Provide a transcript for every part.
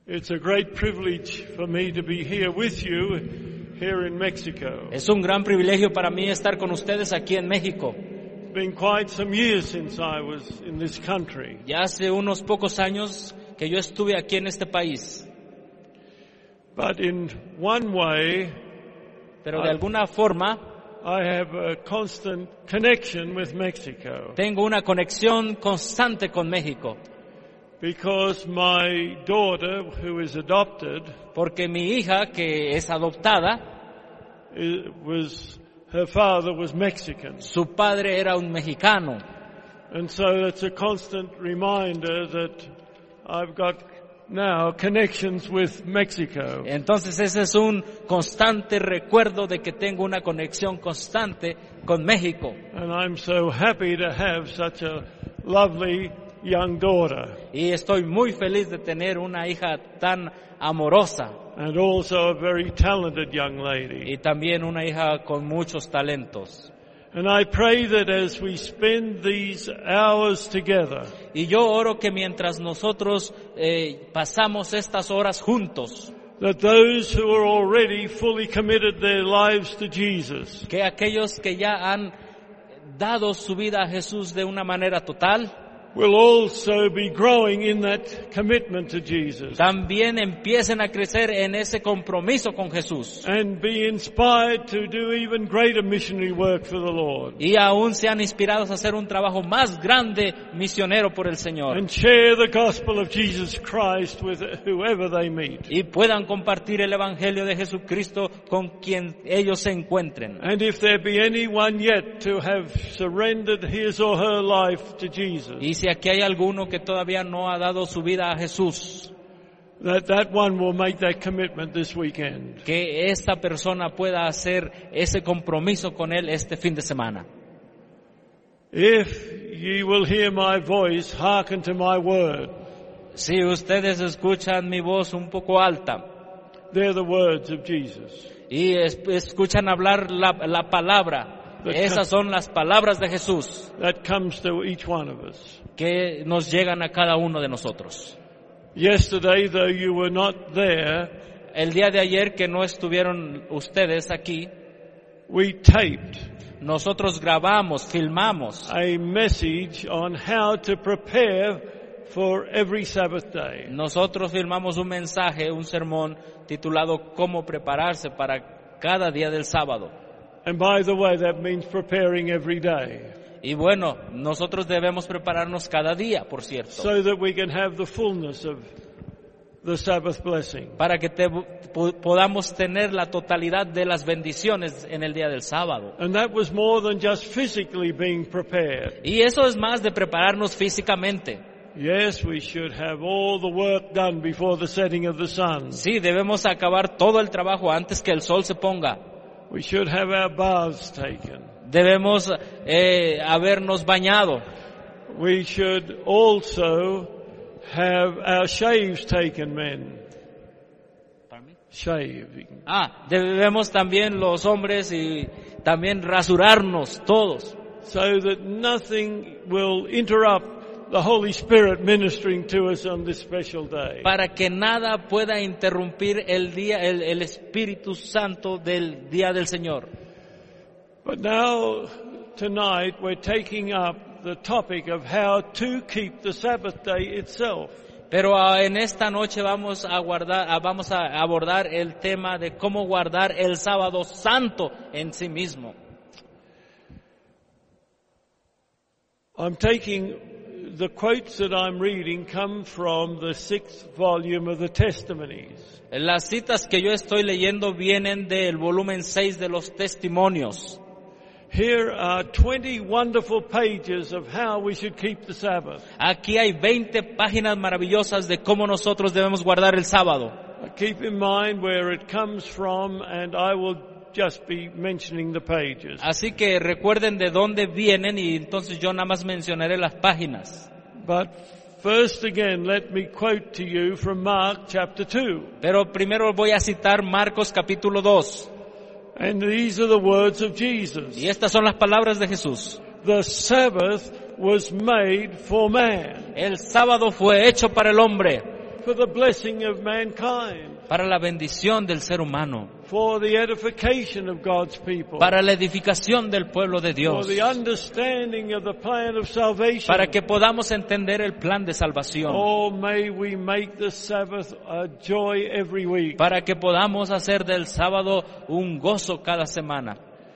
It's a great privilege for me to be here with you here in Mexico. Es un gran privilegio para mí estar con ustedes aquí en México. It's been quite some years since I was in this country. Ya hace unos pocos años que yo estuve aquí en este país. But in one way, Pero de alguna forma I have a constant connection with Mexico. tengo una conexión constante con México. Because my daughter, who is adopted, Porque mi hija, que es adoptada, her father was Mexican. su padre era un mexicano. And so it's a constant reminder that I've got now connections with Mexico. Entonces ese es un constante recuerdo de que tengo una conexión constante con México. And I'm so happy to have such a lovely young daughter. Y estoy muy feliz de tener una hija tan amorosa. And also a very talented young lady. Y también una hija con muchos talentos. And I pray that as we spend these hours together, Y yo oro que mientras nosotros pasamos estas horas juntos, that those who are already fully committed their lives to Jesus, que aquellos que ya han dado su vida a Jesús de una manera total, will also be growing in that commitment to Jesus. también empiecen a crecer en ese compromiso con Jesús. And be inspired to do even greater missionary work for the Lord. Y aún sean inspirados a hacer un trabajo más grande misionero por el Señor. And share the gospel of Jesus Christ with whoever they meet. Y puedan compartir el Evangelio de Jesucristo con quien ellos se encuentren. And if there be anyone yet to have surrendered his or her life to Jesus, Y si aquí hay alguno que todavía no ha dado su vida a Jesús, that one will make that commitment this weekend. que esta persona pueda hacer ese compromiso con Él este fin de semana. If ye will hear my voice, hearken to my word. Si ustedes escuchan mi voz un poco alta They're the words of Jesus. y escuchan hablar la palabra, esas son las palabras de Jesús That comes to each one of us. que nos llegan a cada uno de nosotros. Yesterday, though you were not there, El día de ayer que no estuvieron ustedes aquí, we taped nosotros grabamos, filmamos a message on how to prepare for every Sabbath day. Nosotros filmamos un mensaje, un sermón titulado Cómo prepararse para cada día del sábado. And by the way, that means preparing every day, Y bueno, nosotros debemos prepararnos cada día, por cierto, so that we can have the fullness of the Sabbath blessing. para que podamos tener la totalidad de las bendiciones en el día del sábado. And that was more than just physically being prepared. Y eso es más de prepararnos físicamente. Yes, we should have all the work done before the setting of the sun. Sí, debemos acabar todo el trabajo antes que el sol se ponga. We should have our baths taken. Debemos habernos bañado. We should also have our shaves taken, men. Shave. Debemos también los hombres y también rasurarnos todos. So that nothing will interrupt the Holy Spirit ministering to us on this special day. Para que nada pueda interrumpir el día, el Espíritu Santo del día del Señor. But now, tonight, we're taking up the topic of how to keep the Sabbath day itself. Pero en esta noche vamos a abordar el tema de cómo guardar el sábado santo en sí mismo. I'm taking the quotes that I'm reading come from the 6th volume of the Testimonies. Las citas que yo estoy leyendo vienen del volumen 6 de los Testimonios. Here are 20 wonderful pages of how we should keep the Sabbath. Aquí hay 20 páginas maravillosas de cómo nosotros debemos guardar el sábado. Keep in mind where it comes from, and I will just be mentioning the pages. Así que recuerden de dónde vienen y entonces yo nada más mencionaré las páginas. But first again, let me quote to you from Mark chapter 2. Pero primero voy a citar Marcos capítulo 2. And these are the words of Jesus. Y estas son las palabras de Jesús. The Sabbath was made for man. El sábado fue hecho para el hombre. for the blessing of mankind, para la bendición del ser humano, for the edification of God's people, para la edificación del pueblo de for Dios, the understanding of the plan of salvation. para que podamos entender el plan de salvación, Oh, may we make the Sabbath a joy every week. para que podamos hacer del sábado un gozo cada semana.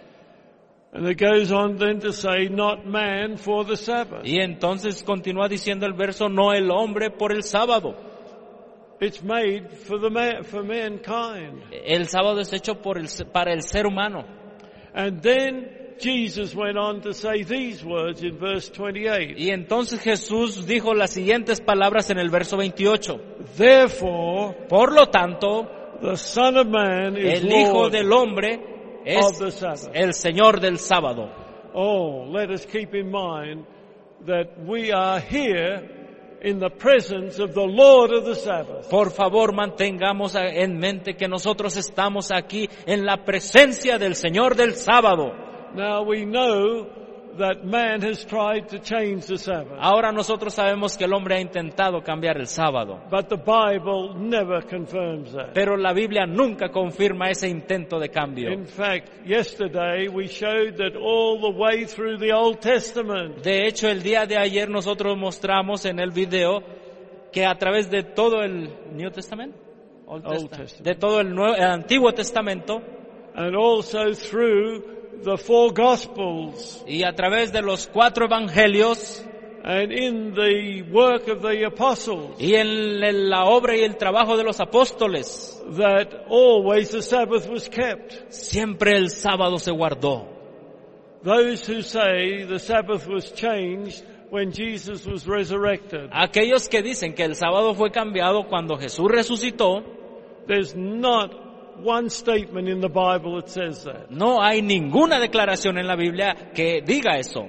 And it goes on then to say, not man for the Sabbath. Y entonces continúa diciendo el verso, no el hombre por el sábado. It's made for for mankind. El sábado es hecho para el ser humano. And then Jesus went on to say these words in verse 28. Y entonces Jesús dijo las siguientes palabras en el verso 28. Therefore, Por lo tanto, the Son of Man is el Hijo Lord del Hombre of es the Sabbath. el Señor del sábado. Oh, let us keep in mind that we are here in the presence of the Lord of the Sabbath. Por favor, mantengamos en mente que nosotros estamos aquí en la presencia del Señor del sábado. Now we know that man has tried to change the Sabbath. Ahora nosotros sabemos que el hombre ha intentado cambiar el sábado, But the Bible never confirms that. pero la Biblia nunca confirma ese intento de cambio. In fact, yesterday we showed that all the way through the Old Testament, De hecho, el día de ayer nosotros mostramos en el video que a través de todo el New Testament, Old Testament. de todo el Antiguo Testamento and also through the four Gospels, y a través de los 4 evangelios and in the work of the apostles, y en la obra y el trabajo de los apóstoles, that always the Sabbath was kept. siempre el sábado se guardó. Those who say the Sabbath was changed when Jesus was resurrected, Aquellos que dicen que el sábado fue cambiado cuando Jesús resucitó, there's not one statement in the Bible that says that. no hay ninguna declaración en la Biblia que diga eso.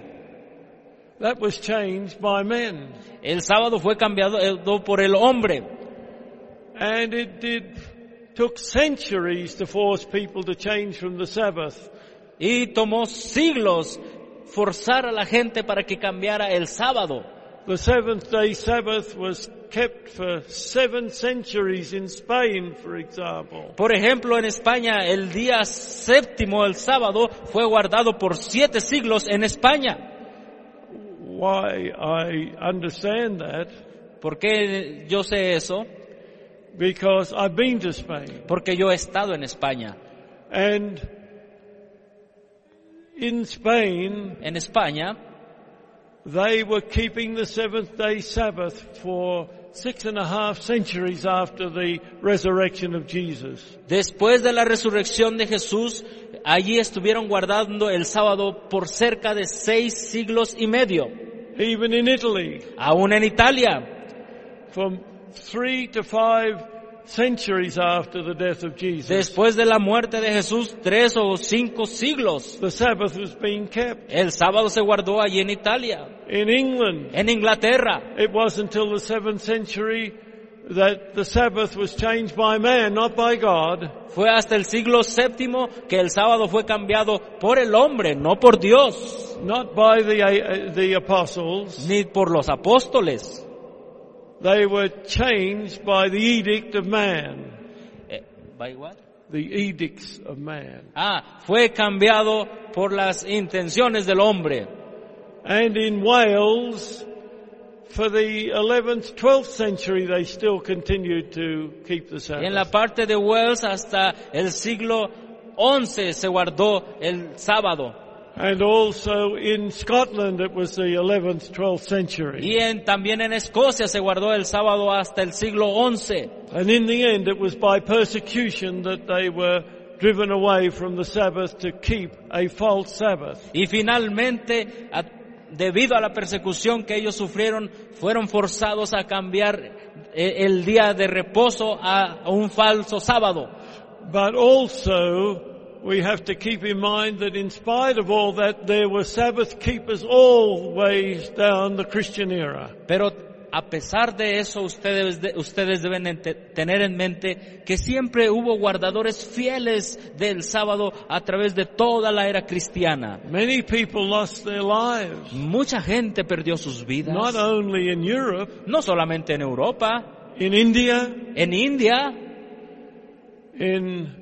That was changed by men. El sábado fue cambiado por el hombre. And took centuries to force people to change from the Sabbath. Y tomó siglos forzar a la gente para que cambiara el sábado. The seventh-day Sabbath was kept for 7 centuries in Spain, for example. Por ejemplo, en España, el día séptimo, el sábado, fue guardado por 7 siglos en España. Why I understand that? ¿Por qué yo sé eso? Because I've been to Spain. Porque yo he estado en España. And in Spain, En España, they were keeping the seventh-day Sabbath for 6.5 centuries after the resurrection of Jesus. después de la resurrección de Jesús, allí estuvieron guardando el sábado por cerca de 6 siglos y medio. Even in Italy, Aún en Italia, from 3 to 5 centuries after the death of Jesus, después de la muerte de Jesús, 3 o 5 siglos, the Sabbath was being kept. el sábado se guardó allí en Italia. In England, En Inglaterra, it wasn't until the 7th century that the Sabbath was changed by man, not by God. fue hasta el siglo VII que el sábado fue cambiado por el hombre, no por Dios, Not by the apostles. ni por los apóstoles. They were changed by the edict of man. ¿By what? The edicts of man. Fue cambiado por las intenciones del hombre. And in Wales, for the 11th, 12th century, they still continued to keep the Y en la Sabbath. parte de Wales hasta el siglo XI se guardó el sábado. And also in Scotland, it was the 11th, 12th century. Y también en Escocia se guardó el sábado hasta el siglo XI. And in the end, it was by persecution that they were driven away from the Sabbath to keep a false Sabbath. Y finalmente, debido a la persecución que ellos sufrieron, fueron forzados a cambiar el día de reposo a un falso sábado. But also, we have to keep in mind that in spite of all that, there were Sabbath keepers always down the Christian era. Pero a pesar de eso, ustedes deben tener en mente que siempre hubo guardadores fieles del sábado a través de toda la era cristiana. Many people lost their lives, Mucha gente perdió sus vidas, not only in Europe, no solamente en Europa, in India, en India, in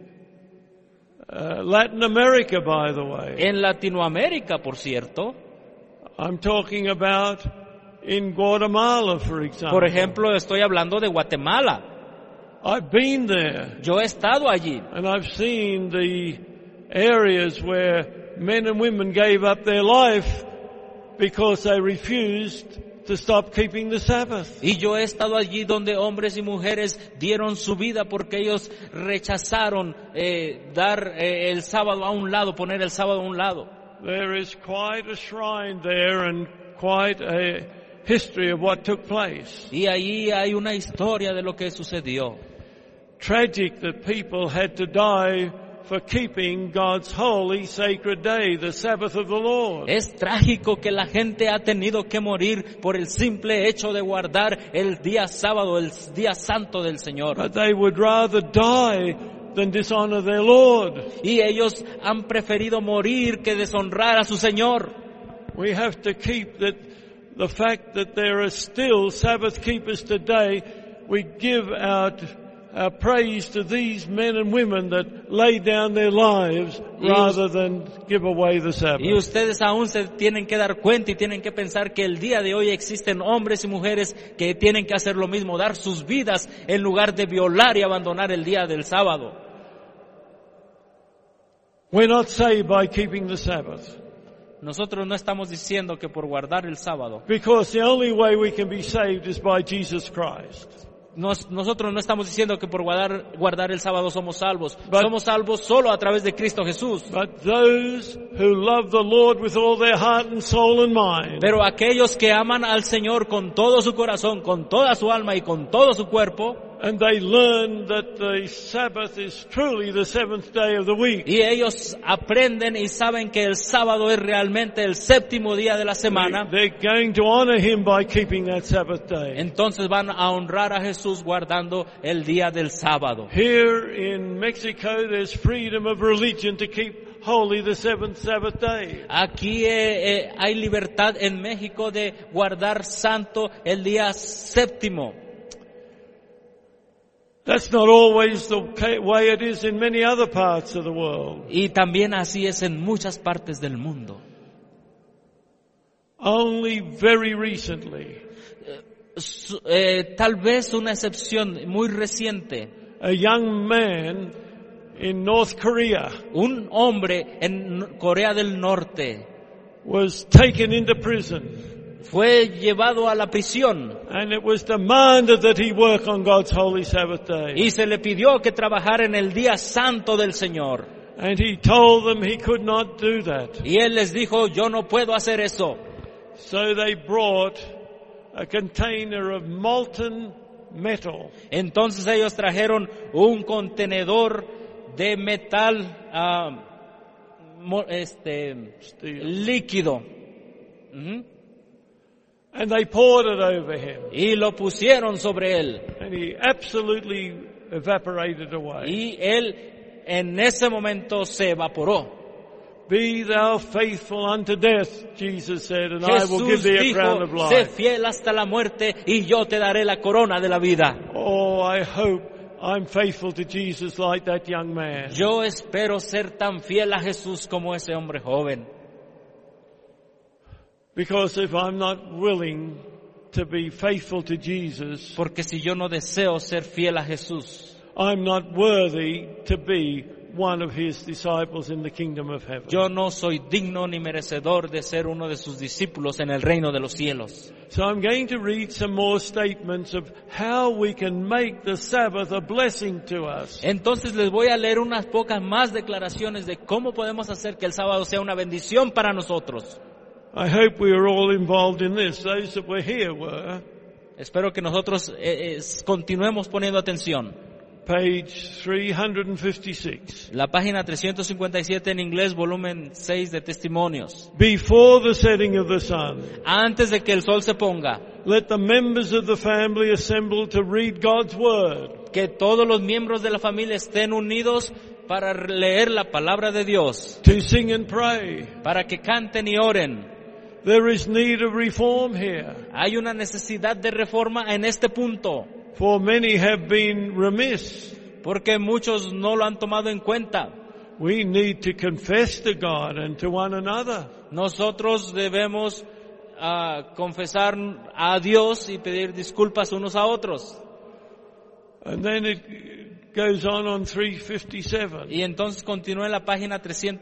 Latin America, by the way. en Latinoamérica, por cierto. I'm talking about in Guatemala, for example. Por ejemplo, estoy hablando de Guatemala. I've been there, Yo he estado allí and I've seen the areas where men and women gave up their life because they refused to stop keeping the Sabbath. y yo he estado allí donde hombres y mujeres dieron su vida porque ellos rechazaron dar el sábado a un lado, poner el sábado a un lado. There is quite a shrine there and quite a history of what took place. Y allí hay una historia de lo que sucedió. Tragic that people had to die for keeping God's holy, sacred day, the Sabbath of the Lord. Es trágico que la gente ha tenido que morir por el simple hecho de guardar el día sábado, el día santo del Señor. But they would rather die than dishonor their Lord. Y ellos han preferido morir que deshonrar a su Señor. We have to keep the fact that there are still Sabbath keepers today. We give our praise to these men and women that lay down their lives rather than give away the Sabbath. Y ustedes aún se tienen que dar cuenta y tienen que pensar que el día de hoy existen hombres y mujeres que tienen que hacer lo mismo, dar sus vidas en lugar de violar y abandonar el día del sábado. We're not saved by keeping the Sabbath. Nosotros no estamos diciendo que por guardar el sábado. Because the only way we can be saved is by Jesus Christ. Nosotros no estamos diciendo que por guardar el sábado somos salvos. Somos salvos solo a través de Cristo Jesús. But those who love the Lord with all their heart and soul and mind, Pero aquellos que aman al Señor con todo su corazón, con toda su alma y con todo su cuerpo, and they learn that the Sabbath is truly the seventh day of the week, y ellos aprenden y saben que el sábado es realmente el séptimo día de la semana, they're going to honor Him by keeping that Sabbath day. entonces van a honrar a Jesús guardando el día del sábado. Here in Mexico, there's freedom of religion to keep holy the seventh Sabbath day. Aquí hay libertad en México de guardar santo el día séptimo. That's not always the way it is in many other parts of the world. Y también así es en muchas partes del mundo. Only very recently, Tal vez una excepción muy reciente. a young man in North Korea Un hombre en Corea del Norte was taken into prison, fue llevado a la prisión and it was demanded that he work on God's holy Sabbath day. y se le pidió que trabajara en el día santo del Señor. And he told them he could not do that. Y él les dijo, yo no puedo hacer eso. So they brought a container of molten metal, Entonces ellos trajeron un contenedor de metal líquido. Ujú. and they poured it over him, Y lo pusieron sobre él. and he absolutely evaporated away. Y él en ese momento se evaporó. Be thou faithful unto death, Jesus said, and I will give Jesús thee a crown of dijo, sé life. fiel hasta la muerte y yo te daré la corona de la vida. Oh, I hope I'm faithful to Jesus like that young man. Yo espero ser tan fiel a Jesús como ese hombre joven. Because if I'm not willing to be faithful to Jesus, Porque si yo no deseo ser fiel a Jesús, I'm not worthy to be one of His disciples in the kingdom of heaven. yo no soy digno ni merecedor de ser uno de sus discípulos en el reino de los cielos. So I'm going to read some more statements of how we can make the Sabbath a blessing to us. Entonces les voy a leer unas pocas más declaraciones de cómo podemos hacer que el sábado sea una bendición para nosotros. I hope we are all involved in this. Those that were here were. Espero que nosotros continuemos poniendo atención. Page 356. La página 357 en inglés, volumen 6 de Testimonios. Before the setting of the sun, Antes de que el sol se ponga, let the members of the family assemble to read God's word. que todos los miembros de la familia estén unidos para leer la palabra de Dios, To sing and pray. para que canten y oren. There is need of reform here. Hay una necesidad de reforma en este punto. For many have been remiss. porque muchos no lo han tomado en cuenta. We need to confess to God and to one another. Nosotros debemos confesar a Dios y pedir disculpas unos a otros. And then it goes on 357. Y entonces continúa en la página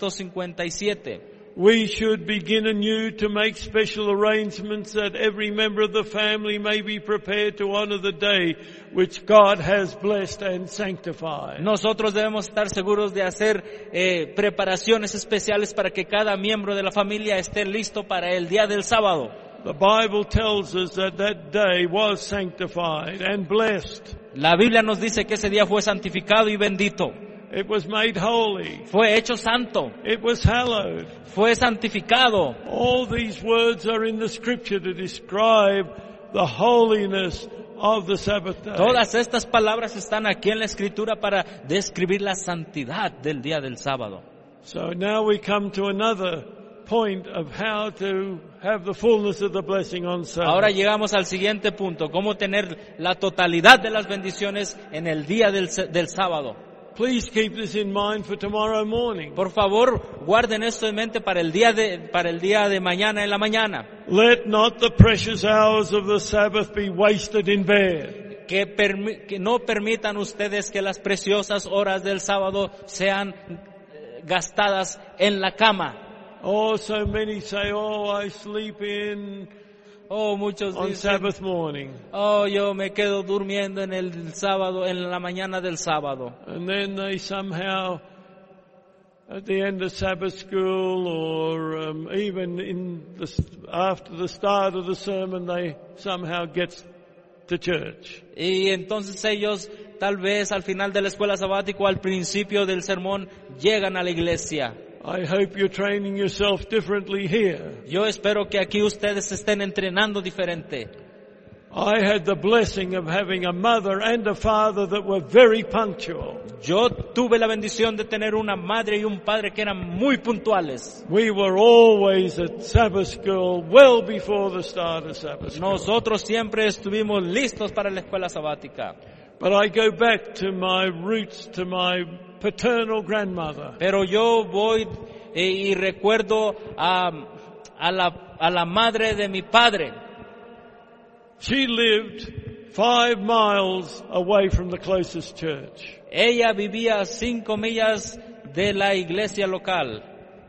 357. We should begin anew to make special arrangements that every member of the family may be prepared to honor the day which God has blessed and sanctified. Nosotros debemos estar seguros de hacer preparaciones especiales para que cada miembro de la familia esté listo para el día del sábado. The Bible tells us that day was sanctified and blessed. La Biblia nos dice que ese día fue santificado y bendito. It was made holy. Fue hecho santo. It was hallowed. Fue santificado. All these words are in the scripture to describe the holiness of the Sabbath day. Todas estas palabras están aquí en la Escritura para describir la santidad del día del sábado. So now we come to another point of how to have the fullness of the blessing on Sabbath. Ahora llegamos al siguiente punto, cómo tener la totalidad de las bendiciones en el día del sábado. Please keep this in mind for tomorrow morning. Por favor, guarden esto en mente para el día de mañana en la mañana. Let not the precious hours of the Sabbath be wasted in bed. Que no permitan ustedes que las preciosas horas del sábado sean gastadas en la cama. Oh, so many say, oh, I sleep in muchos on dicen, Sabbath morning. yo me quedo durmiendo en el sábado, en la mañana del sábado. And then they somehow, at the end of Sabbath school or even after the start of the sermon, they somehow get to church. Y entonces ellos, tal vez al final de la escuela sabática o al principio del sermón, llegan a la iglesia. I hope you're training yourself differently here. Yo espero que aquí ustedes se estén entrenando diferente. I had the blessing of having a mother and a father that were very punctual. Yo tuve la bendición de tener una madre y un padre que eran muy puntuales. We were always at Sabbath school well before the start of Sabbath school. Nosotros siempre estuvimos listos para la escuela sabática. But I go back to my roots, to my paternal grandmother. Pero yo voy y recuerdo a la madre de mi padre. She lived 5 miles away from the closest church. Ella vivía 5 millas de la iglesia local.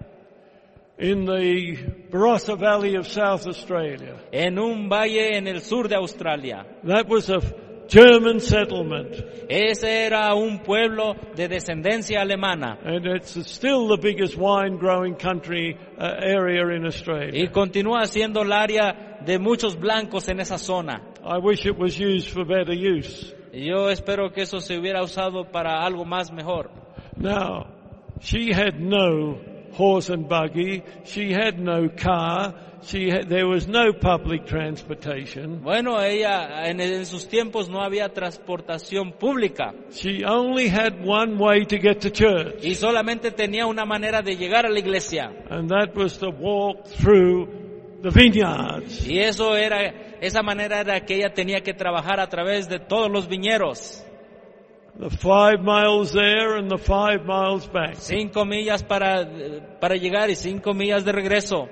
In the Barossa Valley of South Australia. En un valle en el sur de Australia. That was a German settlement. Ese era un pueblo de descendencia alemana. And it's still the biggest wine growing country area in Australia. Y continúa siendo el área de muchos blancos en esa zona. I wish it was used for better use. Yo espero que eso se hubiera usado para algo más mejor. Now, she had no horse and buggy. She had no car. There was no public transportation. Bueno, ella en sus tiempos no había transportación pública. She only had one way to get to church. Y solamente tenía una manera de llegar a la iglesia. And that was to walk through the vineyards. Y esa manera era que ella tenía que trabajar a través de todos los viñedos. The 5 miles there and the 5 miles back. 5 millas para llegar y 5 millas de regreso.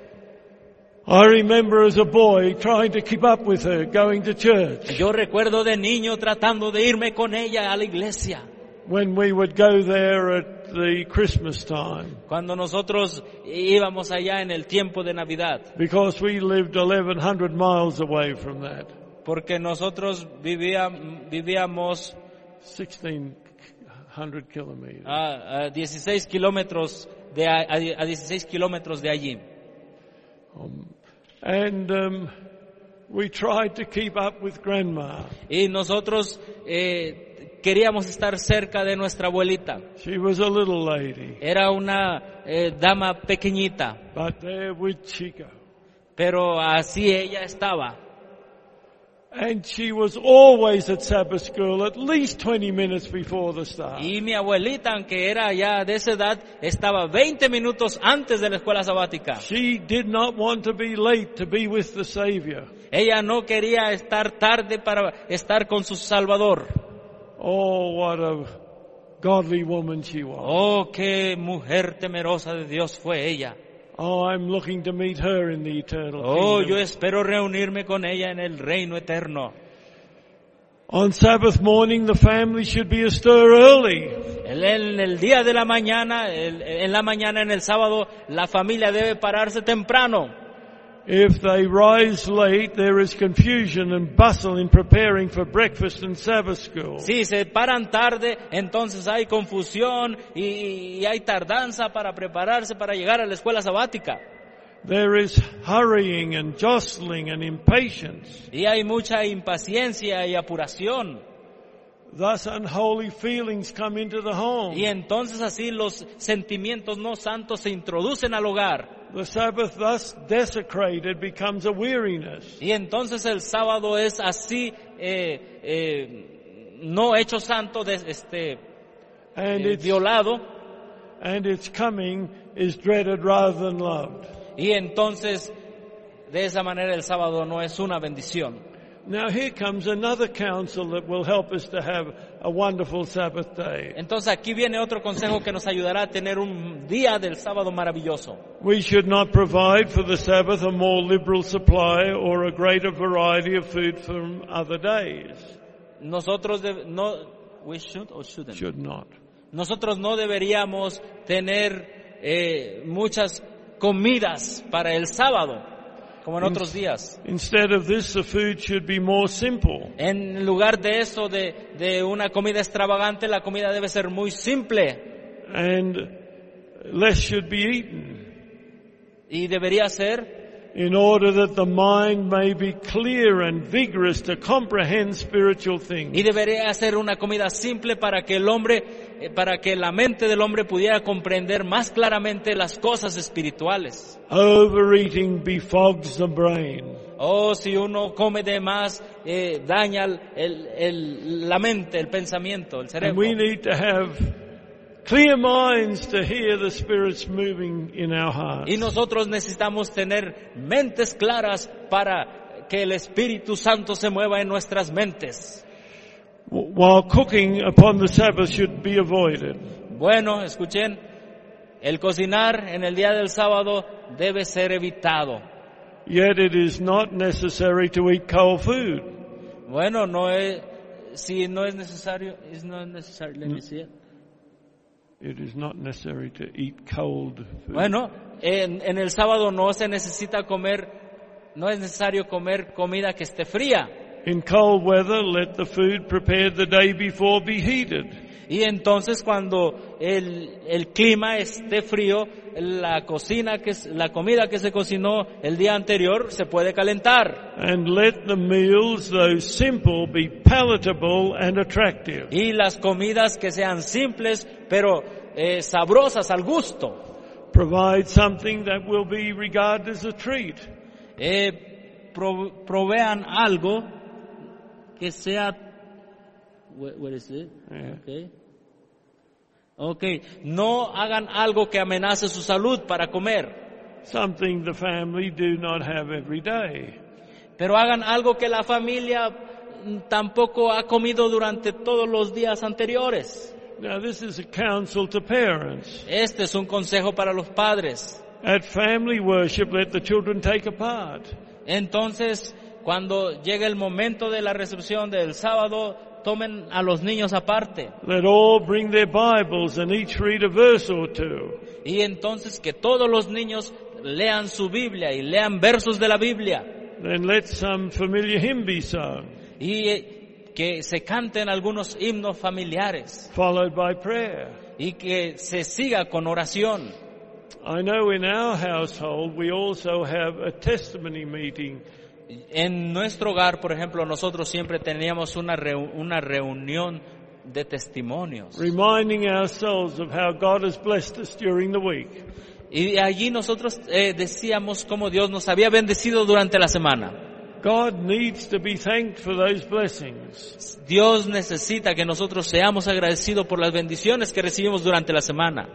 I remember as a boy trying to keep up with her, going to church. Yo recuerdo de niño tratando de irme con ella a la iglesia. When we would go there at the Christmas time. Cuando nosotros íbamos allá en el tiempo de Navidad. Because we lived 1,100 miles away from that. Porque nosotros vivíamos 1,600 kilometers. A 16 kilómetros a 16 kilómetros de allí. We tried to keep up with Grandma. Y nosotros queríamos estar cerca de nuestra abuelita. She was a little lady. Era una dama pequeñita. But there would she go. Pero así ella estaba. And she was always at Sabbath school at least 20 minutes before the start. Y mi abuelita, aunque era ya de esa edad, estaba 20 minutos antes de la escuela sabática. She did not want to be late to be with the Savior. Ella no quería estar tarde para estar con su Salvador. Oh, what a godly woman she was. Oh, qué mujer temerosa de Dios fue ella. Oh, I'm looking to meet her in the eternal Oh, kingdom. yo espero reunirme con ella en el reino eterno. On Sabbath morning, the family should be astir early. En el día de la mañana, en la mañana, en el sábado, la familia debe pararse temprano. If they rise late, there is confusion and bustle in preparing for breakfast and Sabbath school. Si se paran tarde, entonces hay confusión y hay tardanza para prepararse para llegar a la escuela sabática. There is hurrying and jostling and impatience. Y hay mucha impaciencia y apuración. Thus unholy feelings come into the home. Y entonces así los sentimientos no santos se introducen al hogar. The Sabbath thus desecrated becomes a weariness. Y entonces el sábado es así, no hecho santo, violado. And its coming is dreaded rather than loved. Y entonces, de esa manera el sábado no es una bendición. Now here comes another counsel that will help us to have a wonderful Sabbath day. Entonces aquí viene otro consejo que nos ayudará a tener un día del sábado maravilloso. We should not provide for the Sabbath a more liberal supply or a greater variety of food from other days. Nosotros we should or shouldn't? Should not. Nosotros no deberíamos tener muchas comidas para el sábado, como en otros días. Instead of this, the food should be more simple. En lugar de eso, de una comida extravagante, la comida debe ser muy simple. And less should be eaten. Y debería ser in order that the mind may be clear and vigorous to comprehend spiritual things. Y debería ser una comida simple para que la mente del hombre pudiera comprender más claramente las cosas espirituales. Overeating befogs the brain. Oh, si uno come de más, daña la mente, el pensamiento, el cerebro. And we need to have clear minds to hear the Spirit's moving in our hearts. Y nosotros necesitamos tener mentes claras para que el Espíritu Santo se mueva en nuestras mentes. While cooking upon the Sabbath should be avoided. Bueno, escuchen, el cocinar en el día del sábado debe ser evitado. Yet it is not necessary to eat cold food. Bueno, no es necesario, let me see it. It is not necessary to eat cold food. Bueno, en el sábado no es necesario comer comida que esté fría. In cold weather, let the food prepared the day before be heated. Y entonces cuando el clima esté frío, la comida que se cocinó el día anterior se puede calentar. And let the meals, though simple, be palatable and attractive. Y las comidas que sean simples, pero sabrosas al gusto. Provide something that will be regarded as a treat. Provean algo que sea. What is it? Yeah. Okay. No hagan algo que amenace su salud para comer. Something the family do not have every day. Pero hagan algo que la familia tampoco ha comido durante todos los días anteriores. Now this is a counsel to parents. Este es un consejo para los padres. At family worship, let the children take a part. Entonces, cuando llegue el momento de la recepción del sábado, tomen a los niños aparte. Let all bring their Bibles and each read a verse or two. Y entonces que todos los niños lean su Biblia y lean versos de la Biblia. Then let some familiar hymn be sung. Y que se canten algunos himnos familiares. Followed by prayer. Y que se siga con oración. I know in our household we also have a testimony meeting. En nuestro hogar, por ejemplo, nosotros siempre teníamos una reunión de testimonios. Reminding ourselves of how God has blessed us during the week. Y allí nosotros decíamos cómo Dios nos había bendecido durante la semana. God needs to be thanked for those blessings. Dios necesita que nosotros seamos agradecidos por las bendiciones que recibimos durante la semana.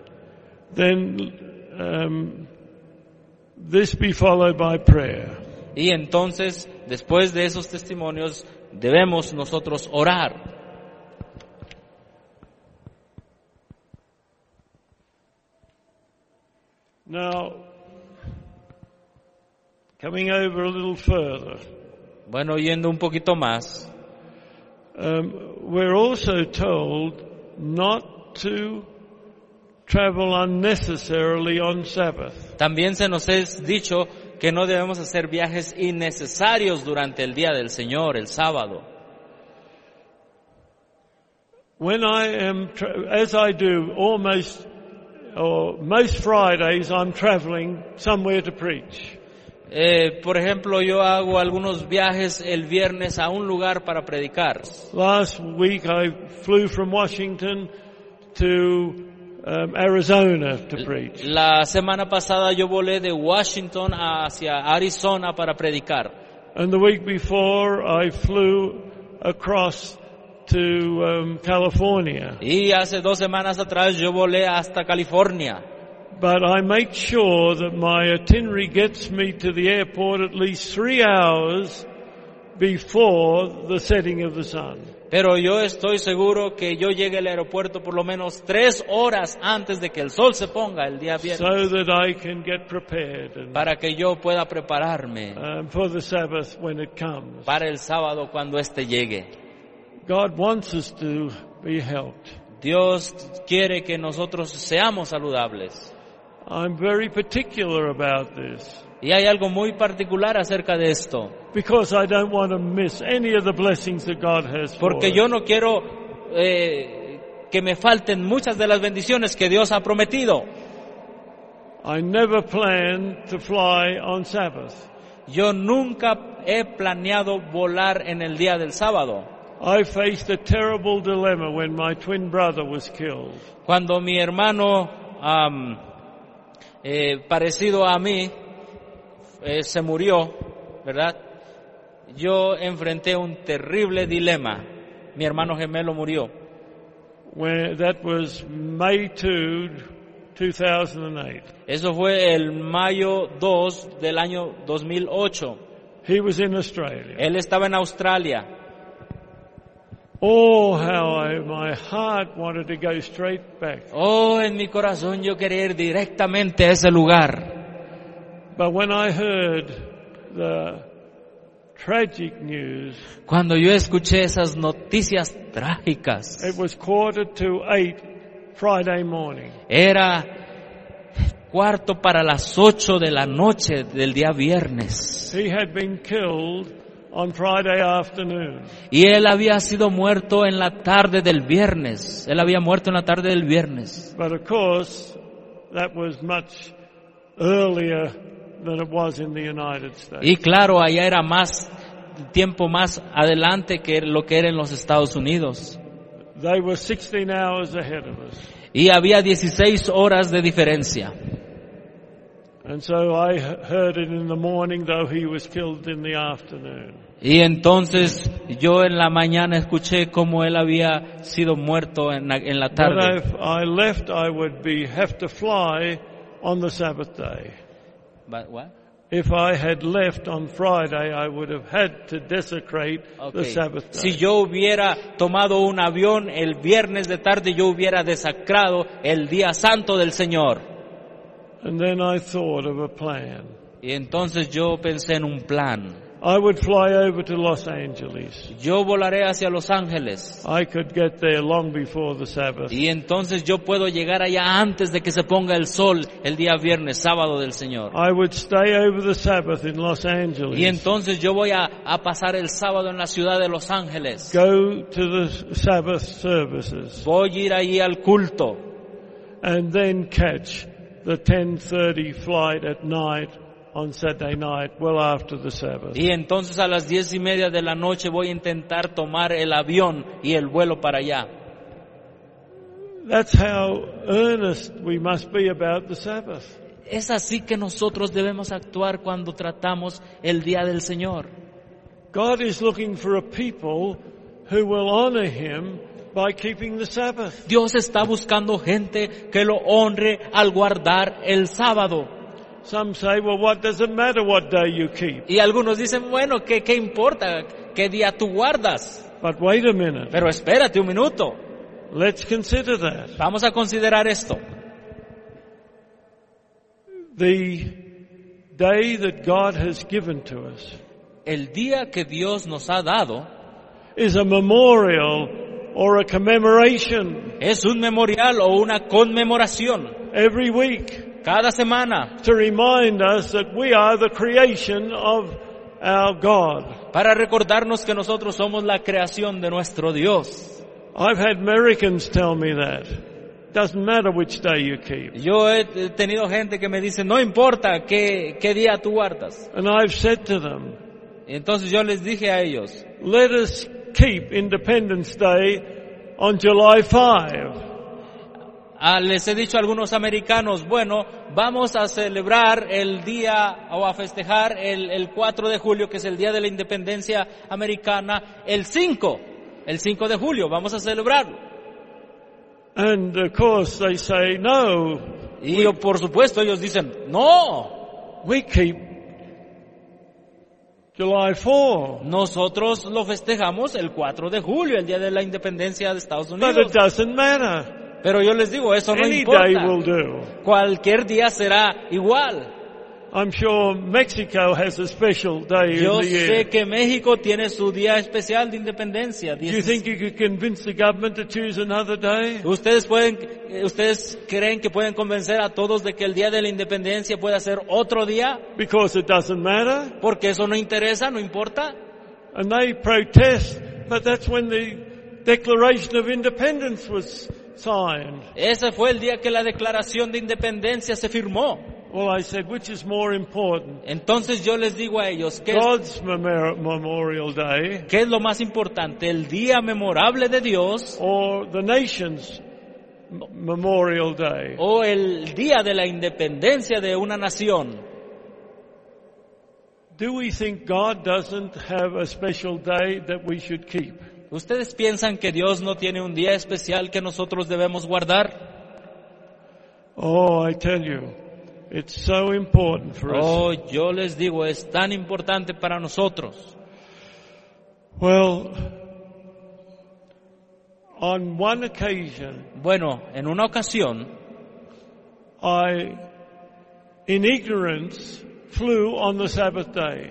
Then this be followed by prayer. Y entonces, después de esos testimonios, debemos nosotros orar. Now, coming over a little further, Bueno, yendo un poquito más, we're also told not to travel unnecessarily on Sabbath. también se nos es dicho que no debemos hacer viajes innecesarios durante el día del Señor, el sábado. When I am, as I do almost, or most Fridays, I'm traveling somewhere to preach. Por ejemplo, yo hago algunos viajes el viernes a un lugar para predicar. Last week I flew from Washington to Arizona to preach. La semana pasada yo volé de Washington hacia Arizona para predicar. And the week before I flew across to California. Y hace 2 semanas atrás yo volé hasta California. But I make sure that my itinerary gets me to the airport at least 3 hours before the setting of the sun. Pero yo estoy seguro que yo llegue al aeropuerto por lo menos 3 horas antes de que el sol se ponga el día viernes, So that I can get prepared and, para que yo pueda prepararme for the Sabbath when it comes. para el sábado cuando éste llegue. God wants us to be helped. Dios quiere que nosotros seamos saludables. I'm very particular about this Y hay algo muy particular acerca de esto, because I don't want to miss any of the blessings that God has for porque us. yo no quiero que me falten muchas de las bendiciones que Dios ha prometido. I never planned to fly on Sabbath. Yo nunca he planeado volar en el día del sábado. I faced a terrible dilemma when my twin brother was killed. Cuando mi hermano parecido a mí se murió, ¿verdad? Yo enfrenté un terrible dilema. Mi hermano gemelo murió. That was May 2, 2008. Eso fue el mayo 2 del año 2008. He was in Australia. Él estaba en Australia. Oh, how my heart wanted to go straight back. Oh, en mi corazón yo quería ir directamente a ese lugar. But when I heard the tragic news, Cuando yo escuché esas noticias trágicas, it was 7:45 Friday morning. era 7:45 de la noche del día viernes. He had been killed on Friday afternoon. Y él había sido muerto en la tarde del viernes. Él había muerto en la tarde del viernes. But of course, that was much earlier than it was in the United States. Y claro, allá era tiempo más adelante que lo que era en los Estados Unidos. They were 16 hours ahead of us. Y había 16 horas de diferencia. And so I heard it in the morning, though he was killed in the afternoon. Y entonces yo en la mañana escuché cómo él había sido muerto en la But tarde. if I left, I would have to fly on the Sabbath day. But what? If I had left on Friday, I would have had to desecrate the Okay. Sabbath day. Si yo hubiera tomado un avión el viernes de tarde, yo hubiera desacrado el día santo del Señor. And then I thought of a plan. Y entonces yo pensé en un plan. I would fly over to Los Angeles. Yo volaré hacia Los Ángeles. I could get there long before the Sabbath. Y entonces yo puedo llegar allá antes de que se ponga el sol el día viernes, sábado del Señor. I would stay over the Sabbath in Los Angeles. Y entonces yo voy a pasar el sábado en la ciudad de Los Ángeles. Go to the Sabbath services. Voy a ir allí al culto. And then catch the 10:30 flight at night on Saturday night, well after the Sabbath. Y entonces a las 10:30 de la noche voy a intentar tomar el avión y el vuelo para allá. That's how earnest we must be about the Sabbath. Es así que nosotros debemos actuar cuando tratamos el día del Señor. God is looking for a people who will honor Him by keeping the Sabbath. Dios está buscando gente que lo honre al guardar el sábado. Some say, well, what does it matter what day you keep? Y algunos dicen, bueno, ¿qué importa qué día tú guardas? But wait a minute. Pero espérate un minuto. Let's consider that. Vamos a considerar esto. The day that God has given to us El día que Dios nos ha dado is a memorial or a commemoration es un memorial o una conmemoración every week cada semana to remind us that we are the creation of our God. para recordarnos que nosotros somos la creación de nuestro Dios. I've had Americans tell me that. Doesn't matter which day you keep. Yo he tenido gente que me dice, no importa qué día tú guardas. And I've said to them, Entonces yo les dije a ellos, let us keep Independence Day on July 5. Les he dicho a algunos americanos, bueno, vamos a celebrar el día o a festejar el 4 de julio, que es el día de la independencia americana, el 5 de julio, vamos a celebrarlo. And of course they say, no, Y por supuesto ellos dicen, no, we keep July 4. nosotros lo festejamos el 4 de julio, el día de la independencia de Estados But Unidos. it doesn't matter. Pero yo les digo, eso no Any day will importa. do. Cualquier día será igual. I'm sure Mexico has a special day Yo in the sé year. que México tiene su día especial de independencia. Do you think you could convince the government to choose another day? ¿Ustedes creen que pueden convencer a todos de que el día de la independencia pueda ser otro día? Because it doesn't matter. Porque eso no interesa, no importa. And they protest, but that's when the Declaration of Independence was signed. Ese fue el día que la Declaración de Independencia se firmó. Well, I said, which is more important? Entonces yo les digo a ellos, God's Memorial Day ¿qué es lo más importante? ¿El día memorable de Dios or the nation's Memorial Day? o el día de la independencia de una nación? Do we think God doesn't have a special day that we should keep? ¿Ustedes piensan que Dios no tiene un día especial que nosotros debemos guardar? Oh, I tell you, it's so important for us. Oh, yo les digo, es tan importante para nosotros. Well, on one occasion, Bueno, en una ocasión, in ignorance, flew on the Sabbath day.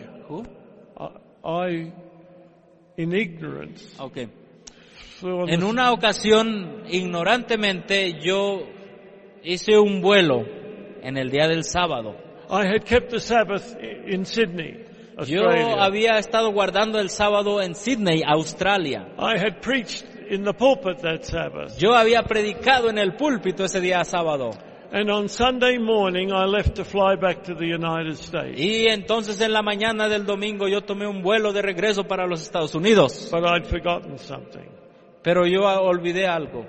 In ignorance, okay. flew on En una ocasión, ignorantemente, yo hice un vuelo en el día del sábado. I had kept the Sabbath in Sydney, Yo Australia. había estado guardando el sábado en Sydney, Australia. I had preached in the pulpit that Sabbath. Yo había predicado en el púlpito ese día sábado. And on Sunday morning, I left to fly back to the United States. Y entonces en la mañana del domingo yo tomé un vuelo de regreso para los Estados Unidos. But I'd forgotten something. Pero yo olvidé algo.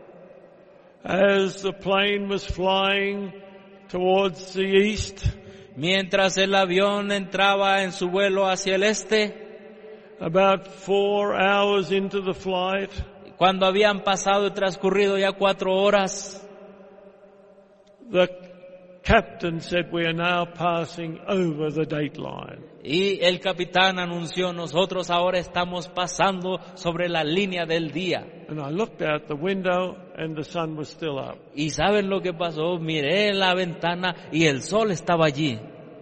As the plane was flying towards the east, Mientras el avión entraba en su vuelo hacia el este, about 4 hours into the flight, cuando habían pasado y transcurrido ya 4 horas, the captain said, we are now passing over the date line. y el capitán anunció, nosotros ahora estamos pasando sobre la línea del día. And I looked out the window and the sun was still up. ¿Y saben lo que pasó? Miré en la ventana y el sol estaba allí.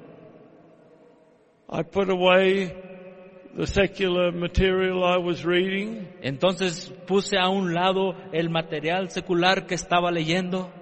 I put away the secular material I was reading. Entonces puse a un lado el material secular que estaba leyendo.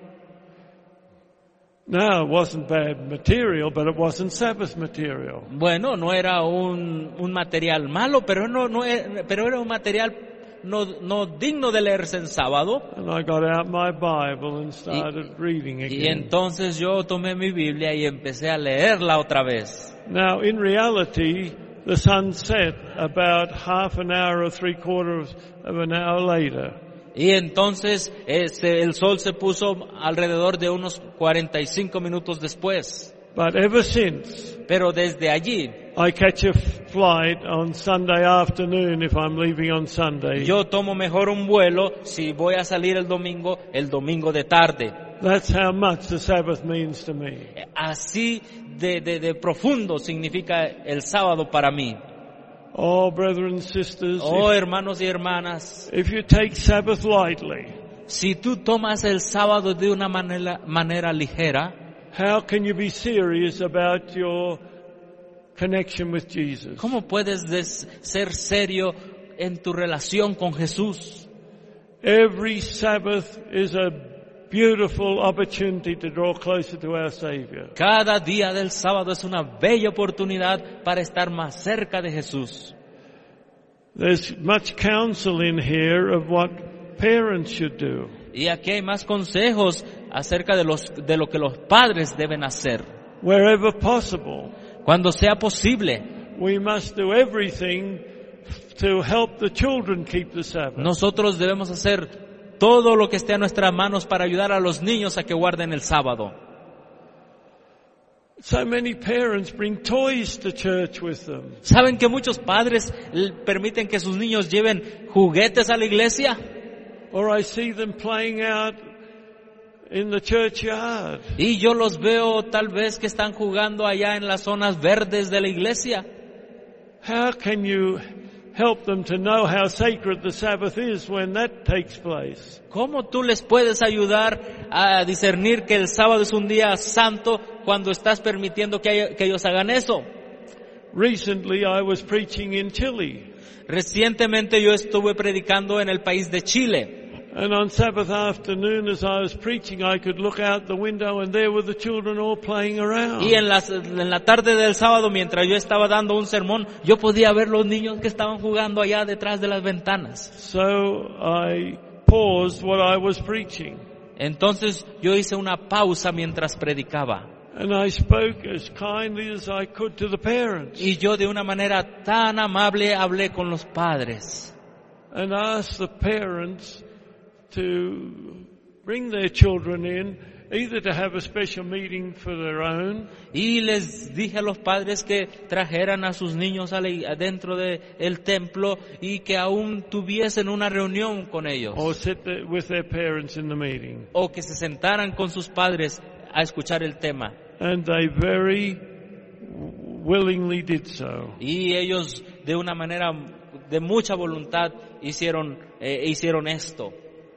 No, it wasn't bad material, but it wasn't Sabbath material. Bueno, no era un material malo, pero pero era un material no digno de leerse en sábado. And I got out my Bible and started reading Y again. entonces yo tomé mi Biblia y empecé a leerla otra vez. Now, in reality, the sun set about half an hour or 3/4 of an hour later. Y entonces el sol se puso alrededor de unos 45 minutos después. But ever since, Pero desde allí I catch a flight on Sunday afternoon if I'm leaving on Sunday. Yo tomo mejor un vuelo si voy a salir el domingo de tarde. That's how much the Sabbath means to me. Así de profundo significa el sábado para mí. Oh, brethren and sisters, Oh, hermanos y hermanas, if you take Sabbath lightly, si tú tomas el sábado de una manera ligera, how can you be serious about your connection with Jesus? ¿cómo puedes ser serio en tu relación con Jesús? Every Sabbath is a beautiful opportunity to draw closer to our Savior. Cada día del sábado es una bella oportunidad para estar más cerca de Jesús. There's much counsel in here of what parents should do. Y aquí hay más consejos acerca de lo que los padres deben hacer. Wherever possible, Cuando sea posible, we must do everything to help the children keep the Sabbath. nosotros debemos hacer todo lo que esté a nuestras manos para ayudar a los niños a que guarden el sábado. So many parents bring toys to church with them. ¿Saben que muchos padres permiten que sus niños lleven juguetes a la iglesia? Or I see them playing out in the churchyard. Y yo los veo tal vez que están jugando allá en las zonas verdes de la iglesia. How can you help them to know how sacred the Sabbath is when that takes place? ¿Cómo tú les puedes ayudar a discernir que el sábado es un día santo cuando estás permitiendo que ellos hagan eso? Recently I was preaching in Chile. Recientemente yo estuve predicando en el país de Chile. And on Sabbath afternoon as I was preaching, I could look out the window and there were the children all playing around. Y en la tarde del sábado, mientras yo estaba dando un sermón, yo podía ver los niños que estaban jugando allá detrás de las ventanas. So I paused what I was preaching. Entonces yo hice una pausa mientras predicaba. And I spoke as kindly as I could to the parents. Y yo de una manera tan amable hablé con los padres. And asked the parents to bring their children in, either to have a special meeting for their own. Y les dije a los padres que trajeran a sus niños adentro del templo y que aún tuviesen una reunión con ellos. Or sit with their parents in the meeting. O que se sentaran con sus padres a escuchar el tema. And they very willingly did so. Y ellos de una manera de mucha voluntad hicieron esto.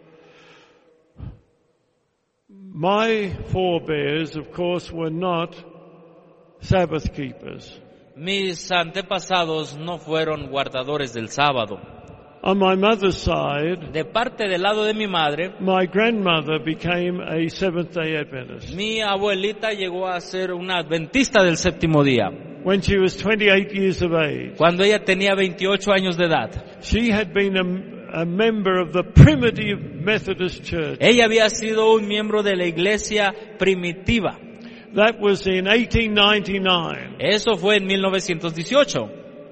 My forebears, of course, were not Sabbath keepers. Mis antepasados no fueron guardadores del sábado. On my mother's side, De parte del lado de mi madre, my grandmother became a Seventh-day Adventist. mi abuelita llegó a ser una adventista del séptimo día. When she was 28 years of age, Cuando ella tenía 28 años de edad, she had been a member of the primitive Methodist Church. ella había sido un miembro de la iglesia primitiva. That was in 1899. Eso fue en 1918.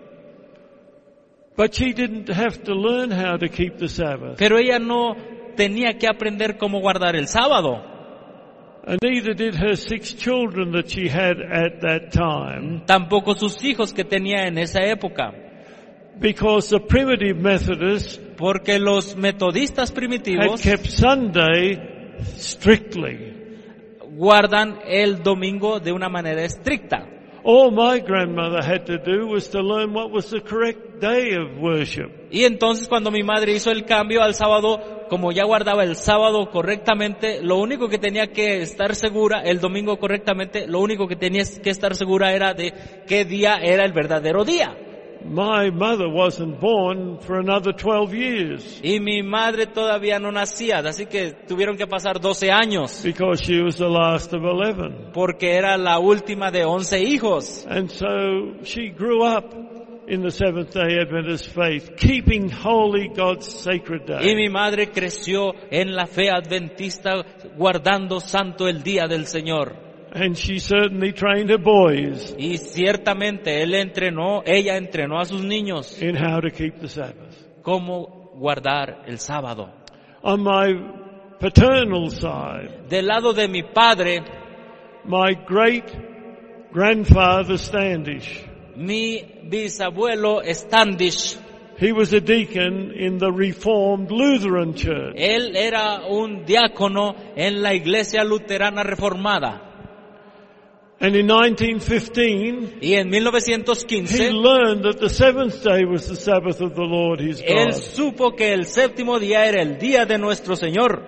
But she didn't have to learn how to keep the Sabbath. Pero ella no tenía que aprender cómo guardar el sábado. And neither did her 6 children that she had at that time. Tampoco sus hijos que tenía en esa época. Because the primitive Methodists Porque los metodistas had primitivos kept Sunday strictly. guardan el domingo de una manera estricta. All my grandmother had to do was to learn what was the correct day of worship. Y entonces cuando mi madre hizo el cambio al sábado, como ya guardaba el sábado correctamente, lo único que tenía que estar segura, el domingo correctamente, lo único que tenía que estar segura era de qué día era el verdadero día. My mother wasn't born for another 12 years Y mi madre todavía no nacía, así que tuvieron que pasar 12 años, because she was the last of 11. porque era la última de 11 hijos. And so she grew up in the Seventh-day Adventist faith, keeping holy God's sacred Y day. mi madre creció en la fe adventista, guardando santo el día del Señor. And she certainly trained her boys Y ciertamente ella entrenó a sus niños in how to keep the Sabbath. cómo guardar el sábado. On my paternal side, Del lado de mi padre, my great grandfather Standish Mi bisabuelo Standish, he was a deacon in the Reformed Lutheran Church. él era un diácono en la iglesia luterana reformada. And in 1915, Y en he 1915, learned that the seventh day was the Sabbath of the Lord his él God. supo que el séptimo día era el día de nuestro Señor.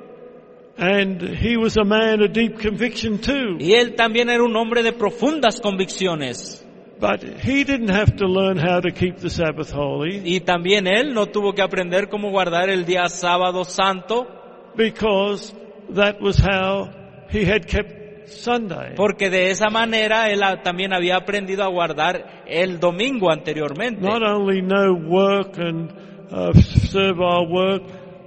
And he was a man of deep conviction too. Y él también era un hombre de profundas convicciones. But he didn't have to learn how to keep the Sabbath holy, Y también él no tuvo que aprender cómo guardar el día sábado santo, because that was how he had kept Sunday. porque de esa manera él también había aprendido a guardar el domingo anteriormente. Not only no work and servile work,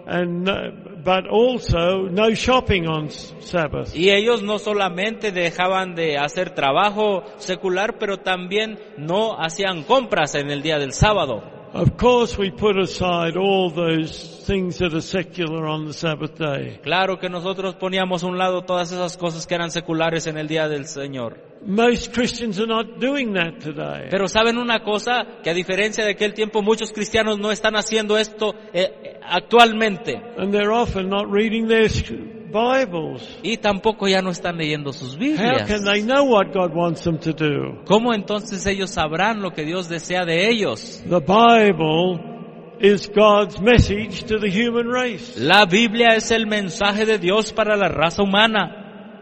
but also no shopping on Sabbath. Y ellos no solamente dejaban de hacer trabajo secular, pero también no hacían compras en el día del sábado. Of course we put aside all those things that are secular on the Sabbath day. Claro que nosotros poníamos a un lado todas esas cosas que eran seculares en el día del Señor. Most Christians are not doing that today. Pero ¿saben una cosa? Que a diferencia de aquel tiempo, muchos cristianos no están haciendo esto actualmente. And they're often not reading their Bibles. Y tampoco ya no están leyendo sus How Biblias. can they know what God wants them to do? ¿Cómo entonces ellos sabrán lo que Dios desea de ellos? The Bible is God's message to the human race. La Biblia es el mensaje de Dios para la raza humana.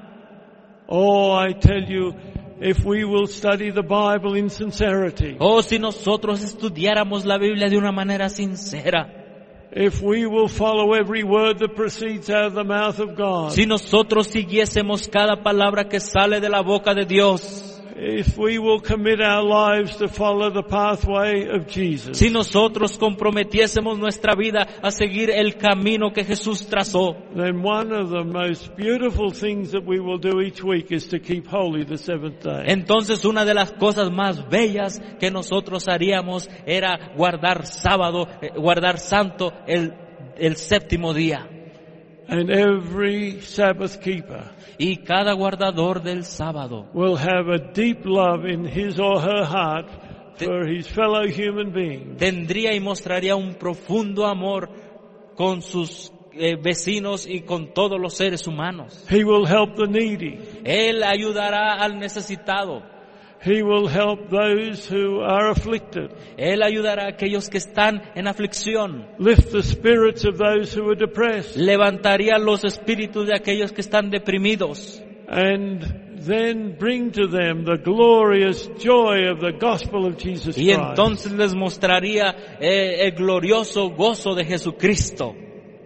Oh, I tell you, if we will study the Bible in sincerity, Oh, si nosotros estudiáramos la Biblia de una manera sincera, if we will follow every word that proceeds out of the mouth of God, si nosotros siguiésemos cada palabra que sale de la boca de Dios, if we will commit our lives to follow the pathway of Jesus, si nosotros comprometiésemos nuestra vida a seguir el camino que Jesús trazó, then one of the most beautiful things that we will do each week is to keep holy the seventh day. entonces una de las cosas más bellas que nosotros haríamos era guardar sábado, guardar santo el séptimo día. And every Sabbath keeper Y cada guardador del sábado will have a deep love in his or her heart for his fellow human beings. tendría y mostraría un profundo amor con sus vecinos y con todos los seres humanos. He will help the needy. Él ayudará al necesitado. He will help those who are afflicted. Él ayudará a aquellos que están en aflicción. Lift the spirits of those who are depressed. Levantaría los espíritus de aquellos que están deprimidos. And then bring to them the glorious joy of the gospel of Jesus Y Christ. entonces les mostraría el glorioso gozo de Jesucristo.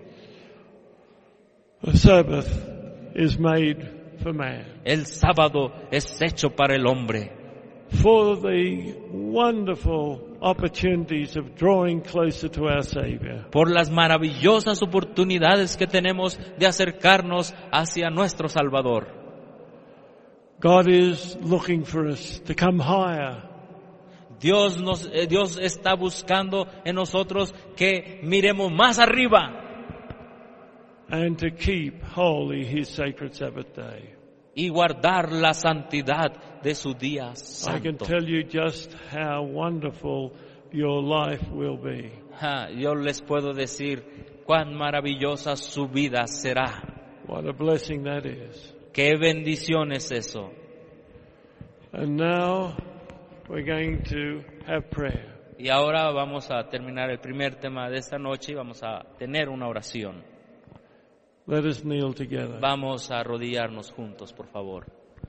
The Sabbath is made for man, El sábado es hecho para el hombre, for the wonderful opportunities of drawing closer to our Savior. por las maravillosas oportunidades que tenemos de acercarnos hacia nuestro Salvador. God is looking for us to come higher. Dios está buscando en nosotros que miremos más arriba And to keep holy His sacred Sabbath day. y guardar la santidad de su día I can santo. tell you just how wonderful your life will be. Yo les puedo decir cuán maravillosa su vida será. What a blessing that is. Qué bendición es eso. And now we're going to have prayer. Y ahora vamos a terminar el primer tema de esta noche y vamos a tener una oración. Let us kneel together. Vamos a arrodillarnos juntos, por favor.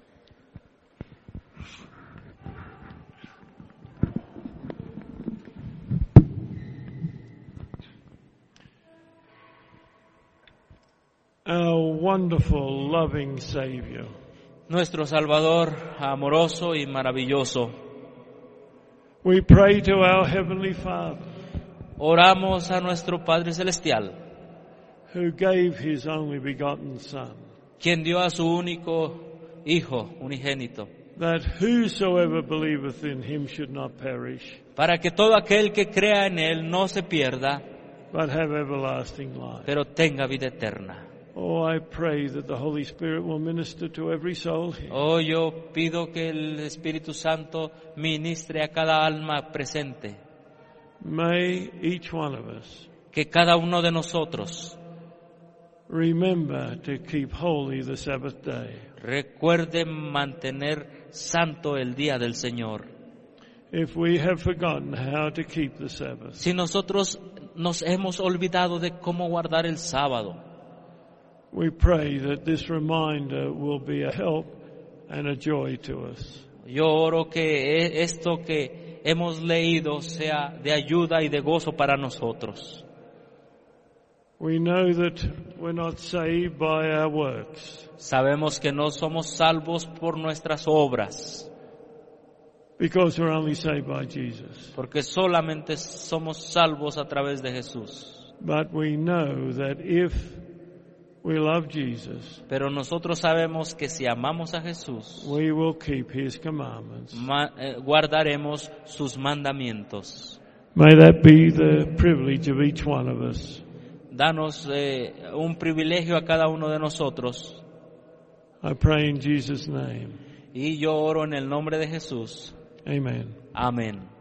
Our wonderful, loving Savior, Nuestro Salvador amoroso y maravilloso, we pray to our Heavenly Father, oramos a nuestro Padre Celestial, who gave His only begotten Son, quien dio a su único Hijo unigénito, that whosoever believeth in Him should not perish, para que todo aquel que crea en Él no se pierda, but have everlasting life. pero tenga vida eterna. Oh, Oh, I pray that the Holy Spirit will minister to every soul here. Oh, yo pido que el Espíritu Santo ministre a cada alma presente. May each one of us Que cada uno de nosotros remember to keep holy the Sabbath day. recuerde mantener santo el día del Señor. If we have forgotten how to keep the Sabbath, Si nosotros nos hemos olvidado de cómo guardar el sábado, we pray that this reminder will be a help and a joy to us. yo oro que esto que hemos leído sea de ayuda y de gozo para nosotros. We know that we're not saved by our works, Sabemos que no somos salvos por nuestras obras, because we're only saved by Jesus. porque solamente somos salvos a través de Jesús. But we know that if we love Jesus, Pero nosotros sabemos que si amamos a Jesús, we will keep His commandments. guardaremos sus mandamientos. May that be the privilege of each one of us. Danos un privilegio a cada uno de nosotros. I pray in Jesus' name. Y yo oro en el nombre de Jesús. Amen. Amén.